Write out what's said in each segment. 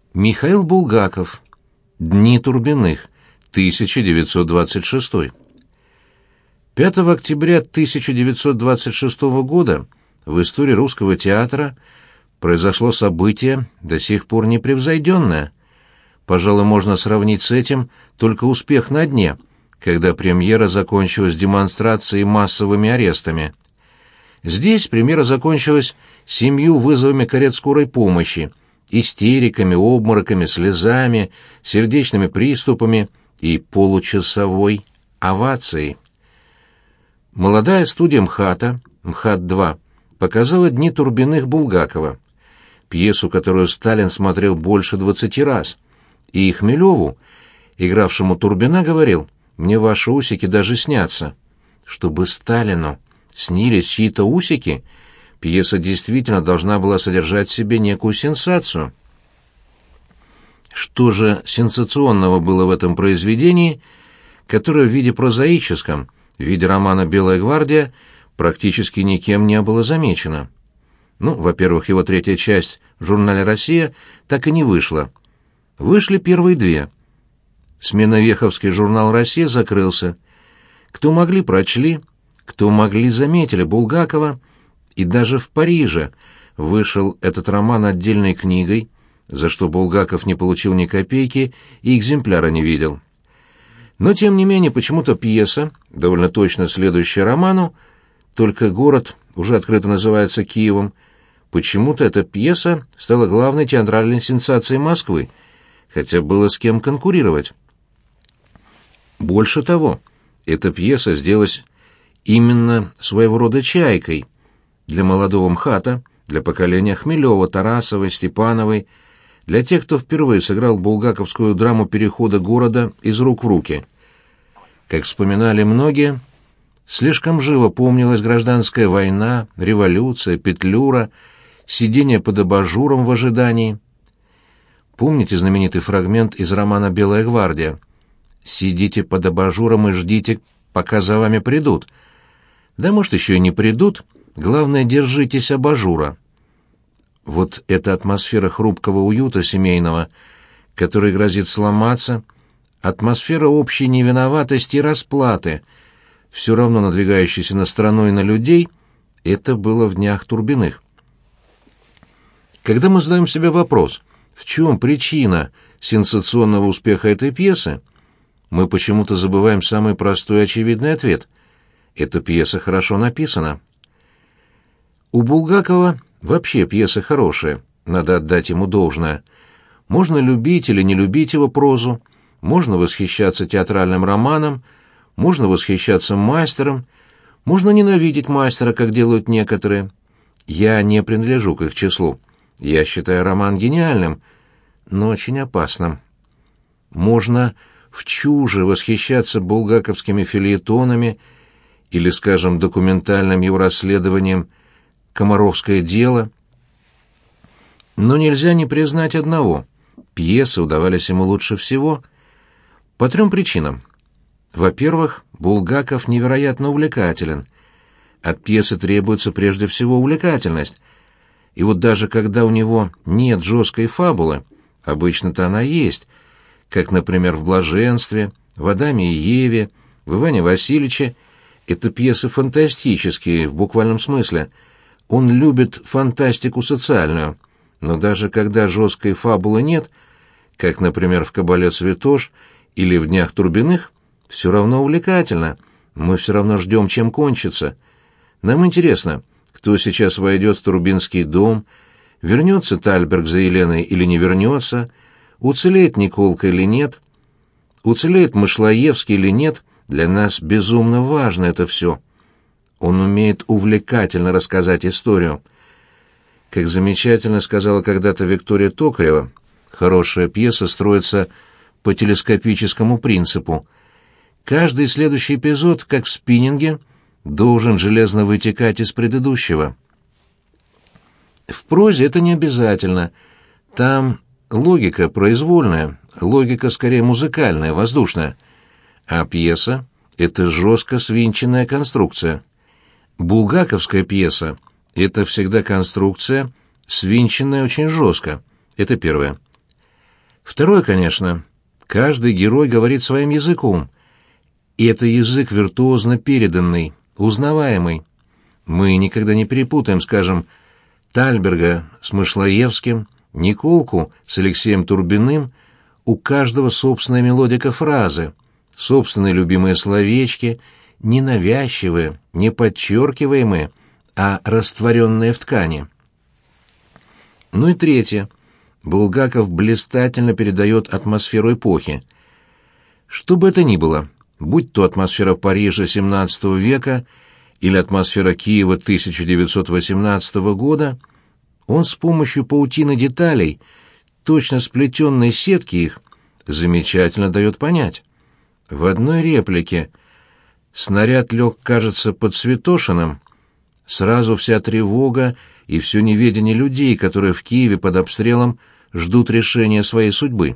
Михаил Булгаков. Дни Турбиных. 1926. 5 октября 1926 года в истории русского театра произошло событие, до сих пор непревзойденное. Пожалуй, можно сравнить с этим только «Успех на дне», когда премьера закончилась демонстрацией и массовыми арестами. Здесь премьера закончилась 7 вызовами карет скорой помощи, истериками, обмороками, слезами, сердечными приступами и получасовой овацией. Молодая студия МХАТа, МХАТ-2, показала «Дни Турбиных» Булгакова, пьесу, которую Сталин смотрел больше 20 раз, и Хмелеву, игравшему Турбина, говорил: «Мне ваши усики даже снятся». Чтобы Сталину снились чьи-то усики, пьеса действительно должна была содержать в себе некую сенсацию. Что же сенсационного было в этом произведении, которое в виде прозаическом, в виде романа «Белая гвардия» практически никем не было замечено? Во-первых, его 3-я часть в журнале «Россия» так и не вышла. Вышли первые 2. Сменовеховский журнал «Россия» закрылся. Кто могли, прочли, кто могли, заметили Булгакова, и даже в Париже вышел этот роман отдельной книгой, за что Булгаков не получил ни копейки и экземпляра не видел. Но, тем не менее, почему-то пьеса, довольно точно следующая роману, только город уже открыто называется Киевом, почему-то эта пьеса стала главной театральной сенсацией Москвы, хотя было с кем конкурировать. Больше того, эта пьеса сделалась именно своего рода чайкой для молодого МХАТа, для поколения Хмелева, Тарасовой, Степановой, для тех, кто впервые сыграл булгаковскую драму перехода города из рук в руки. Как вспоминали многие, слишком живо помнилась гражданская война, революция, Петлюра, сидение под абажуром в ожидании. Помните знаменитый фрагмент из романа «Белая гвардия»? «Сидите под абажуром и ждите, пока за вами придут». Да, может, еще и не придут, главное, держитесь абажура. Вот эта атмосфера хрупкого уюта семейного, который грозит сломаться, атмосфера общей невиноватости и расплаты, все равно надвигающейся на страну и на людей, это было в «Днях Турбиных». Когда мы задаем себе вопрос, в чем причина сенсационного успеха этой пьесы, мы почему-то забываем самый простой и очевидный ответ. Эта пьеса хорошо написана. У Булгакова вообще пьеса хорошая, надо отдать ему должное. Можно любить или не любить его прозу, можно восхищаться театральным романом, можно восхищаться мастером, можно ненавидеть мастера, как делают некоторые. Я не принадлежу к их числу. Я считаю роман гениальным, но очень опасным. Можно в чуже восхищаться булгаковскими фельетонами или, скажем, документальным его расследованием «Комаровское дело». Но нельзя не признать одного — пьесы удавались ему лучше всего по 3 причинам. Во-первых, Булгаков невероятно увлекателен. От пьесы требуется прежде всего увлекательность. И вот даже когда у него нет жесткой фабулы, обычно-то она есть, как, например, в «Блаженстве», в «Адаме и Еве», в «Иване Васильевиче», это пьесы фантастические в буквальном смысле. Он любит фантастику социальную, но даже когда жесткой фабулы нет, как, например, в «Кабале Святош» или в «Днях Турбиных», все равно увлекательно, мы все равно ждем, чем кончится. Нам интересно, кто сейчас войдет в Турбинский дом, вернется Тальберг за Еленой или не вернется, уцелеет Николка или нет, уцелеет Мышлоевский или нет, для нас безумно важно это все. Он умеет увлекательно рассказать историю. Как замечательно сказала когда-то Виктория Токарева, хорошая пьеса строится по телескопическому принципу. Каждый следующий эпизод, как в спиннинге, должен железно вытекать из предыдущего. В прозе это не обязательно. Там логика произвольная, логика скорее музыкальная, воздушная. А пьеса — это жестко свинченная конструкция. Булгаковская пьеса — это всегда конструкция, свинченная очень жестко. Это первое. Второе, конечно, каждый герой говорит своим языком, и это язык виртуозно переданный, узнаваемый. Мы никогда не перепутаем, скажем, Тальберга с Мышлоевским, Николку с Алексеем Турбиным, у каждого собственная мелодика фразы, собственные любимые словечки, не навязчивые, не подчеркиваемые, а растворенные в ткани. Ну и третье. Булгаков блистательно передает атмосферу эпохи. Что бы это ни было, будь то атмосфера Парижа XVII века или атмосфера Киева 1918 года, он с помощью паутины деталей, точно сплетенной сетки их, замечательно дает понять. В одной реплике «Снаряд лег, кажется, под Святошиным», сразу вся тревога и все неведение людей, которые в Киеве под обстрелом ждут решения своей судьбы.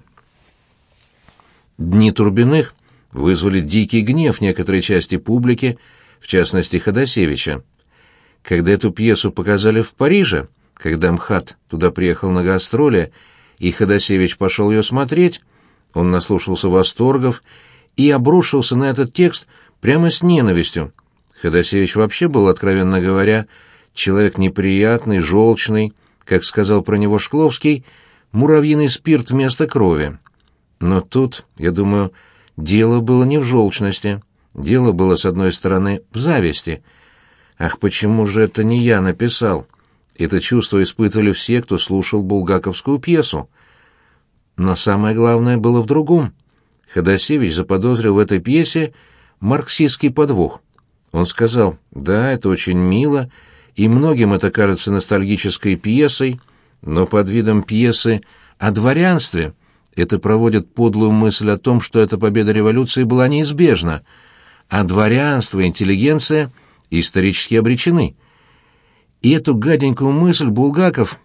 «Дни Турбиных» вызвали дикий гнев некоторой части публики, в частности Ходосевича. Когда эту пьесу показали в Париже, когда МХАТ туда приехал на гастроли, и Ходосевич пошел ее смотреть, он наслушался восторгов и обрушился на этот текст прямо с ненавистью. Ходосевич вообще был, откровенно говоря, человек неприятный, желчный, как сказал про него Шкловский, муравьиный спирт вместо крови. Но тут, я думаю, дело было не в желчности. Дело было, с одной стороны, в зависти. Ах, почему же это не я написал? Это чувство испытывали все, кто слушал булгаковскую пьесу. Но самое главное было в другом. Ходосевич заподозрил в этой пьесе марксистский подвох. Он сказал: «Да, это очень мило, и многим это кажется ностальгической пьесой, но под видом пьесы о дворянстве это проводит подлую мысль о том, что эта победа революции была неизбежна, а дворянство и интеллигенция исторически обречены». И эту гаденькую мысль Булгаков...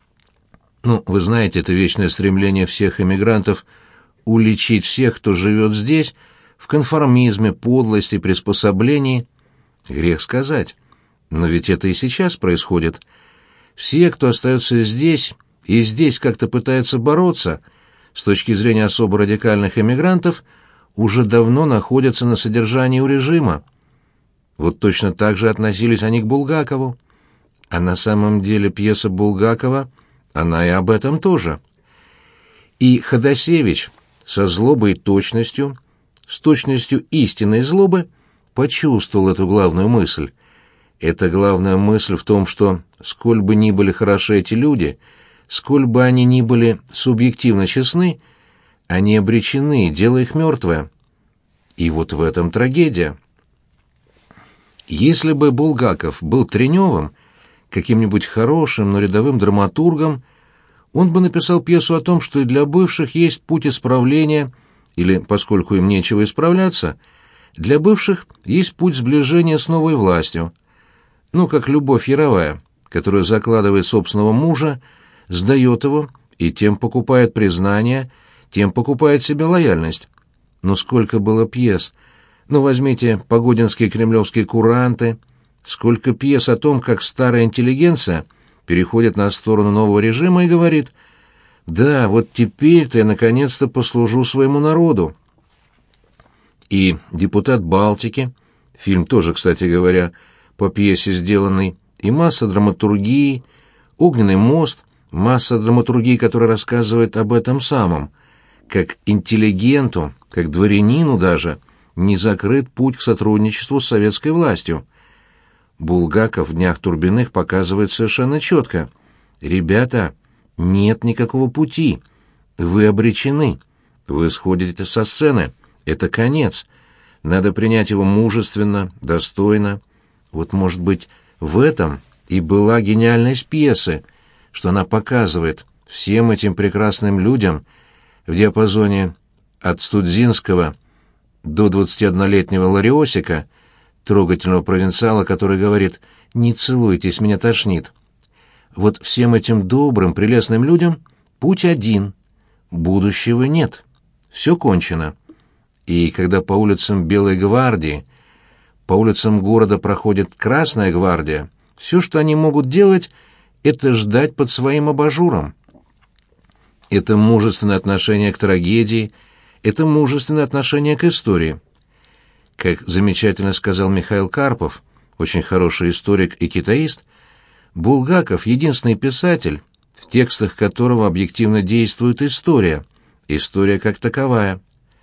вы знаете, это вечное стремление всех эмигрантов уличить всех, кто живет здесь, в конформизме, подлости, приспособлении. Грех сказать. Но ведь это и сейчас происходит. Все, кто остается здесь, и здесь как-то пытаются бороться, с точки зрения особо радикальных эмигрантов, уже давно находятся на содержании у режима. Вот точно так же относились они к Булгакову. А на самом деле пьеса Булгакова, она и об этом тоже. И Ходосевич со злобой и точностью, с точностью истинной злобы, почувствовал эту главную мысль. Эта главная мысль в том, что, сколь бы ни были хороши эти люди, сколь бы они ни были субъективно честны, они обречены, дело их мертвое. И вот в этом трагедия. Если бы Булгаков был Треневым, каким-нибудь хорошим, но рядовым драматургом, он бы написал пьесу о том, что и для бывших есть путь исправления, или, поскольку им нечего исправляться, для бывших есть путь сближения с новой властью. Как Любовь Яровая, которая закладывает собственного мужа, сдает его и тем покупает признание, тем покупает себе лояльность. Но сколько было пьес! Возьмите погодинские кремлевские куранты, сколько пьес о том, как старая интеллигенция переходит на сторону нового режима и говорит: «Да, вот теперь-то я наконец-то послужу своему народу». И «Депутат Балтики», фильм тоже, кстати говоря, по пьесе сделанный, и масса драматургии, «Огненный мост», масса драматургии, которая рассказывает об этом самом, как интеллигенту, как дворянину даже, не закрыт путь к сотрудничеству с советской властью. Булгаков в «Днях Турбиных» показывает совершенно четко: «Ребята, нет никакого пути. Вы обречены. Вы сходите со сцены. Это конец. Надо принять его мужественно, достойно». Вот, может быть, в этом и была гениальность пьесы, что она показывает всем этим прекрасным людям в диапазоне от Студзинского до 21-летнего Лариосика, трогательного провинциала, который говорит: «Не целуйтесь, меня тошнит». Вот всем этим добрым, прелестным людям путь один, будущего нет, все кончено. И когда по улицам Белой гвардии, по улицам города проходит Красная гвардия, все, что они могут делать, это ждать под своим абажуром. это мужественное отношение к трагедии, это мужественное отношение к истории. Как замечательно сказал Михаил Карпов, очень хороший историк и китаист, Булгаков — единственный писатель, в текстах которого объективно действует история, история как таковая.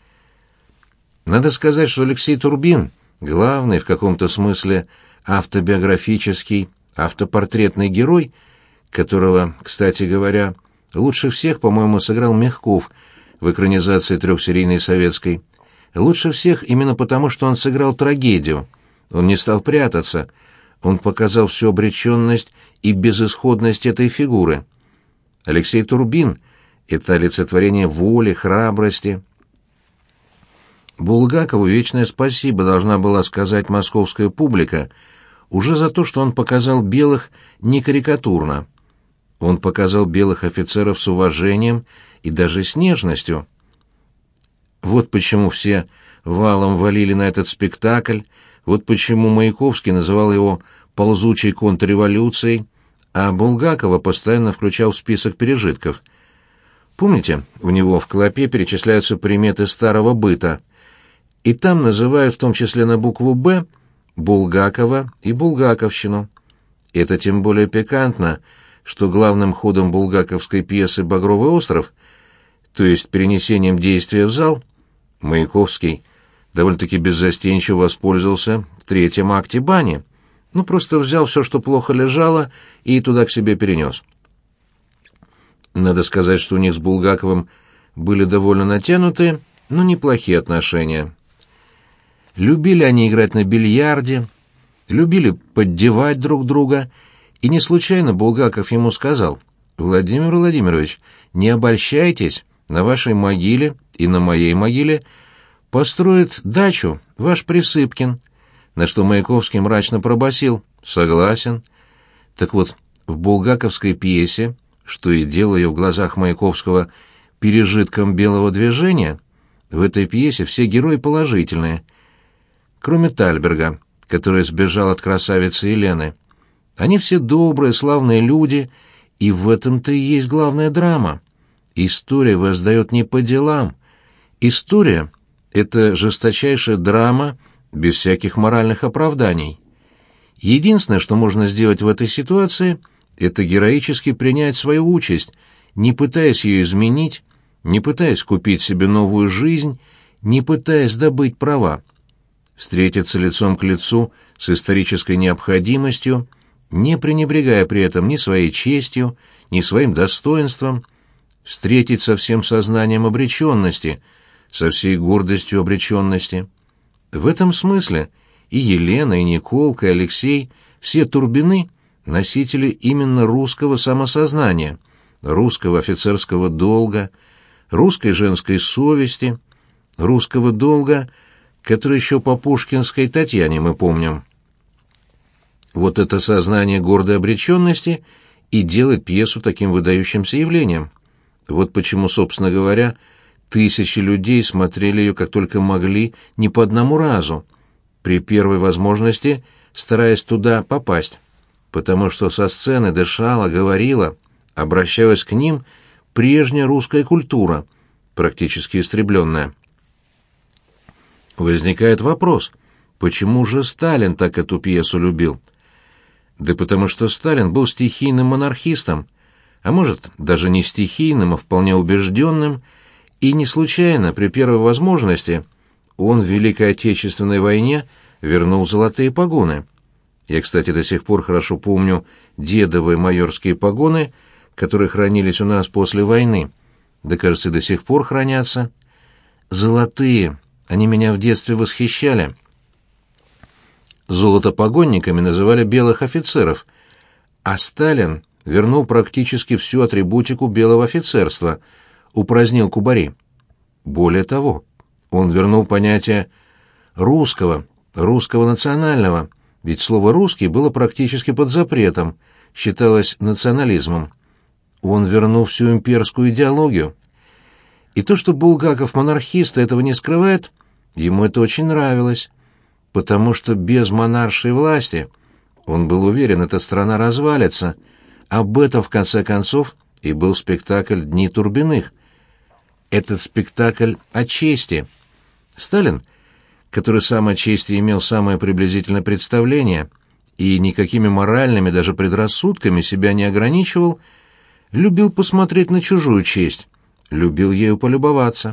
Надо сказать, что Алексей Турбин — главный, в каком-то смысле, автобиографический, автопортретный герой, которого, кстати говоря, лучше всех, по-моему, сыграл Мягков в экранизации трехсерийной советской. Лучше всех именно потому, что он сыграл трагедию. Он не стал прятаться. Он показал всю обреченность и безысходность этой фигуры. Алексей Турбин — это олицетворение воли, храбрости. Булгакову вечное спасибо должна была сказать московская публика уже за то, что он показал белых не карикатурно. Он показал белых офицеров с уважением и даже с нежностью. Вот почему все валом валили на этот спектакль, вот почему Маяковский называл его «ползучей контрреволюцией», а Булгакова постоянно включал в список пережитков. Помните, у него в «Клопе» перечисляются приметы старого быта, и там называют в том числе на букву «Б» Булгакова и булгаковщину. Это тем более пикантно, что главным ходом булгаковской пьесы «Багровый остров», то есть перенесением действия в зал, Маяковский довольно-таки беззастенчиво воспользовался в третьем акте бани. Просто взял все, что плохо лежало, и туда к себе перенес. Надо сказать, что у них с Булгаковым были довольно натянутые, но неплохие отношения. Любили они играть на бильярде, любили поддевать друг друга, и не случайно Булгаков ему сказал: «Владимир Владимирович, не обольщайтесь, на вашей могиле и на моей могиле построит дачу ваш Присыпкин», на что Маяковский мрачно пробасил: «Согласен». Так вот, в булгаковской пьесе, что и делало ее в глазах Маяковского пережитком белого движения, в этой пьесе все герои положительные, кроме Тальберга, который сбежал от красавицы Елены. Они все добрые, славные люди, и в этом-то и есть главная драма. История воздает не по делам. История — это жесточайшая драма без всяких моральных оправданий. Единственное, что можно сделать в этой ситуации, это героически принять свою участь, не пытаясь ее изменить, не пытаясь купить себе новую жизнь, не пытаясь добыть права. Встретиться лицом к лицу с исторической необходимостью, не пренебрегая при этом ни своей честью, ни своим достоинством, встретить со всем сознанием обреченности, со всей гордостью обреченности. В этом смысле и Елена, и Николка, и Алексей, все Турбины — носители именно русского самосознания, русского офицерского долга, русской женской совести, русского долга, который еще по пушкинской Татьяне мы помним. Вот это сознание гордой обреченности и делает пьесу таким выдающимся явлением. Вот почему, собственно говоря, тысячи людей смотрели ее как только могли, не по одному разу, при первой возможности стараясь туда попасть, потому что со сцены дышала, говорила, обращалась к ним прежняя русская культура, практически истребленная. Возникает вопрос, почему же Сталин так эту пьесу любил? Да потому что Сталин был стихийным монархистом, а может, даже не стихийным, а вполне убежденным, и не случайно при первой возможности он в Великой Отечественной войне вернул золотые погоны. Я, кстати, до сих пор хорошо помню дедовые майорские погоны, которые хранились у нас после войны. Да, кажется, до сих пор хранятся. Золотые, они меня в детстве восхищали. Золотопогонниками называли белых офицеров, а Сталин вернул практически всю атрибутику белого офицерства, упразднил кубари. Более того, он вернул понятие русского национального, ведь слово «русский» было практически под запретом, считалось национализмом. Он вернул всю имперскую идеологию. И то, что Булгаков монархист этого не скрывает, ему это очень нравилось, потому что без монаршей власти, он был уверен, эта страна развалится. Об этом, в конце концов, и был спектакль «Дни Турбиных». Этот спектакль о чести. Сталин, который сам о чести имел самое приблизительное представление и никакими моральными, даже предрассудками себя не ограничивал, любил посмотреть на чужую честь, любил ею полюбоваться.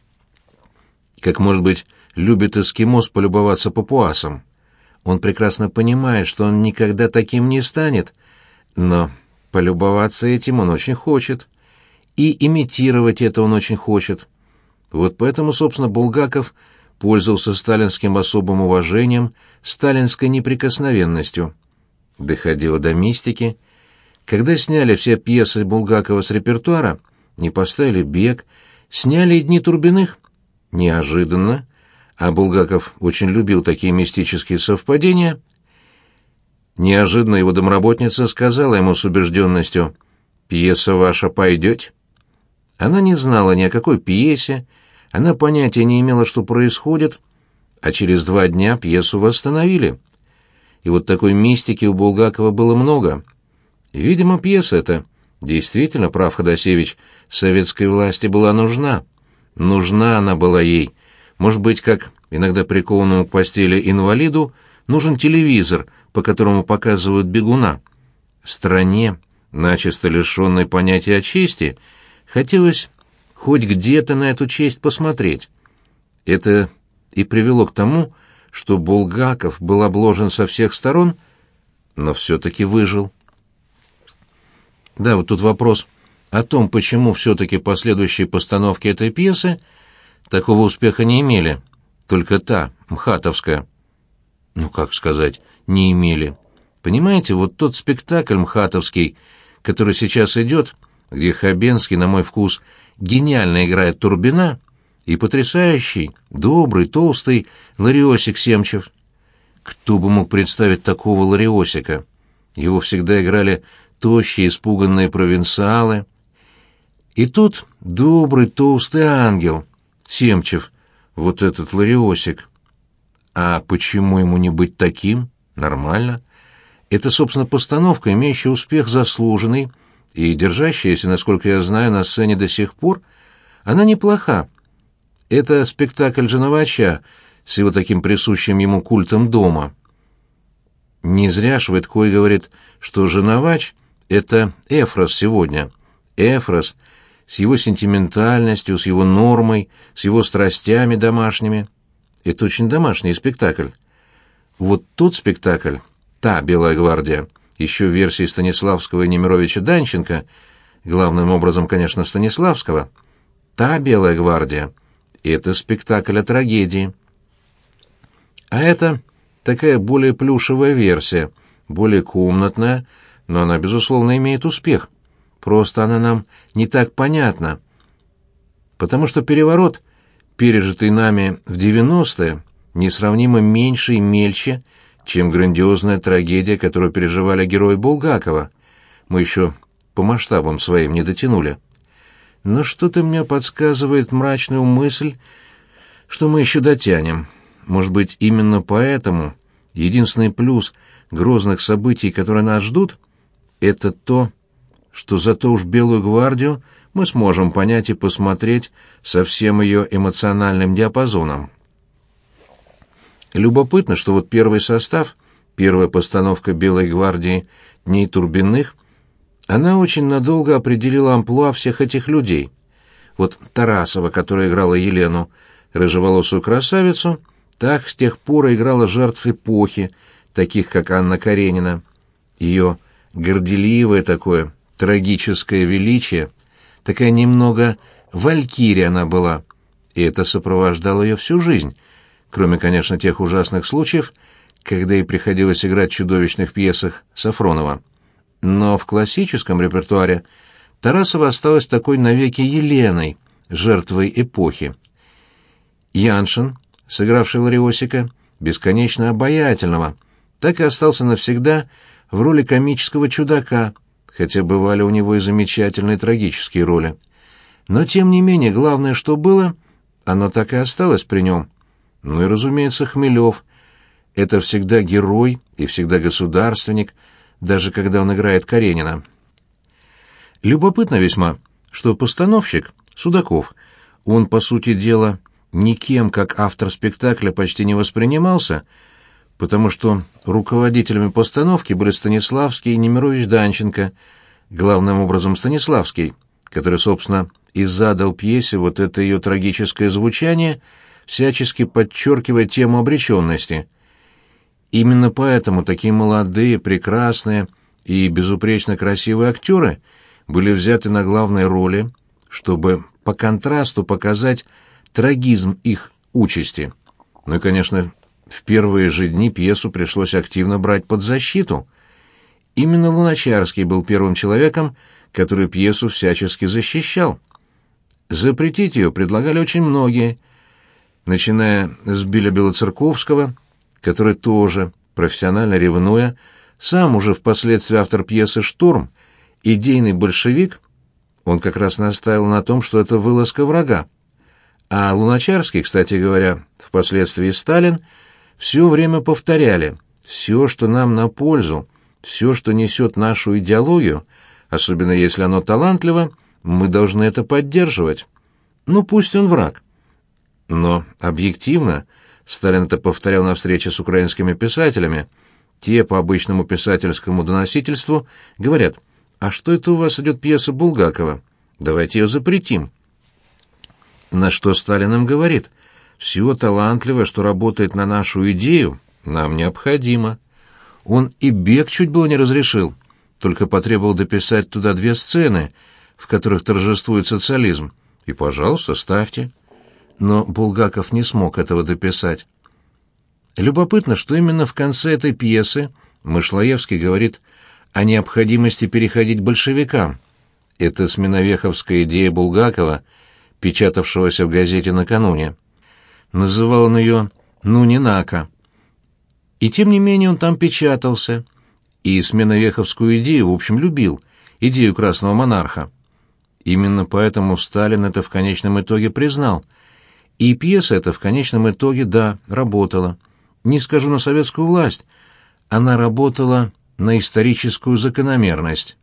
Как, может быть, любит эскимос полюбоваться папуасом. Он прекрасно понимает, что он никогда таким не станет, но полюбоваться этим он очень хочет. И имитировать это он очень хочет. Вот поэтому, собственно, Булгаков пользовался сталинским особым уважением, сталинской неприкосновенностью. Доходило до мистики. Когда сняли все пьесы Булгакова с репертуара, не поставили «Бег», сняли и «Дни Турбиных». Неожиданно, а Булгаков очень любил такие мистические совпадения, неожиданно его домработница сказала ему с убежденностью: «Пьеса ваша пойдет?» Она не знала ни о какой пьесе, она понятия не имела, что происходит, а через 2 дня пьесу восстановили. И вот такой мистики у Булгакова было много. Видимо, пьеса эта, действительно, прав Ходосевич, советской власти была нужна. Нужна она была ей. Может быть, как иногда прикованному к постели инвалиду нужен телевизор, по которому показывают бегуна. В стране, начисто лишенной понятия о чести, хотелось хоть где-то на эту честь посмотреть. Это и привело к тому, что Булгаков был обложен со всех сторон, но все-таки выжил. Да, вот тут вопрос о том, почему все-таки последующие постановки этой пьесы такого успеха не имели, только та, МХАТовская. Ну, как сказать, не имели. Понимаете, вот тот спектакль МХАТовский, который сейчас идет, где Хабенский, на мой вкус, гениально играет Турбина, и потрясающий, добрый, толстый Лариосик Семчев. Кто бы мог представить такого Лариосика? Его всегда играли тощие, испуганные провинциалы. И тут добрый, толстый ангел, Семчев, вот этот Лариосик. А почему ему не быть таким? Нормально. Это, собственно, постановка, имеющая успех заслуженный, и держащаяся, насколько я знаю, на сцене до сих пор, она неплоха. Это спектакль Женовача с его таким присущим ему культом дома. Не зря Швыдкой говорит, что Женовач — это Эфрос сегодня. Эфрос с его сентиментальностью, с его нормой, с его страстями домашними. Это очень домашний спектакль. Вот тот спектакль, та «Белая гвардия», еще в версии Станиславского и Немировича Данченко, главным образом, конечно, Станиславского, та «Белая гвардия» — это спектакль о трагедии. А это такая более плюшевая версия, более комнатная, но она, безусловно, имеет успех. Просто она нам не так понятна. Потому что переворот, пережитый нами в 90-е, несравнимо меньше и мельче, чем грандиозная трагедия, которую переживали герои Булгакова. Мы еще по масштабам своим не дотянули. Но что-то мне подсказывает мрачную мысль, что мы еще дотянем. Может быть, именно поэтому единственный плюс грозных событий, которые нас ждут, это то, что зато уж «Белую гвардию» мы сможем понять и посмотреть со всем ее эмоциональным диапазоном. Любопытно, что вот первый состав, первая постановка «Белой гвардии» «Дней Турбиных», она очень надолго определила амплуа всех этих людей. Вот Тарасова, которая играла Елену, рыжеволосую красавицу, так с тех пор играла жертв эпохи, таких как Анна Каренина. Ее горделивое такое, трагическое величие, такая немного валькирия она была, и это сопровождало ее всю жизнь, кроме, конечно, тех ужасных случаев, когда ей приходилось играть в чудовищных пьесах Сафронова. Но в классическом репертуаре Тарасова осталась такой навеки Еленой, жертвой эпохи. Яншин, сыгравший Лариосика, бесконечно обаятельного, так и остался навсегда в роли комического чудака, хотя бывали у него и замечательные трагические роли. Но, тем не менее, главное, что было, оно так и осталось при нем. Ну и, разумеется, Хмелев. Это всегда герой и всегда государственник, даже когда он играет Каренина. Любопытно весьма, что постановщик, Судаков, он, по сути дела, никем как автор спектакля почти не воспринимался, потому что руководителями постановки были Станиславский и Немирович Данченко, главным образом Станиславский, который, собственно, и задал пьесе вот это ее трагическое звучание, всячески подчеркивая тему обреченности. Именно поэтому такие молодые, прекрасные и безупречно красивые актеры были взяты на главные роли, чтобы по контрасту показать трагизм их участи. Ну и, конечно, в первые же дни пьесу пришлось активно брать под защиту. Именно Луначарский был первым человеком, который пьесу всячески защищал. Запретить ее предлагали очень многие, начиная с Биля Белоцерковского, который тоже, профессионально ревнуя, сам уже впоследствии автор пьесы «Штурм», идейный большевик, он как раз настаивал на том, что это вылазка врага. А Луначарский, кстати говоря, впоследствии Сталин, все время повторяли: все, что нам на пользу, все, что несет нашу идеологию, особенно если оно талантливо, мы должны это поддерживать. Ну, пусть он враг. Но объективно, Сталин это повторял на встрече с украинскими писателями, те по обычному писательскому доносительству говорят: «А что это у вас идет пьеса Булгакова? Давайте ее запретим». На что Сталин им говорит: «Все талантливое, что работает на нашу идею, нам необходимо». Он и бег чуть было не разрешил, только потребовал дописать туда 2 сцены, в которых торжествует социализм, и, пожалуйста, ставьте. Но Булгаков не смог этого дописать. Любопытно, что именно в конце этой пьесы Мышлоевский говорит о необходимости переходить к большевикам. Это сменовеховская идея Булгакова, печатавшегося в газете накануне. Называл он ее «Ну не нака». И тем не менее он там печатался, и сменовеховскую идею, в общем, любил, идею красного монарха. Именно поэтому Сталин это в конечном итоге признал. И пьеса эта в конечном итоге, да, работала. Не скажу на советскую власть, она работала на историческую закономерность.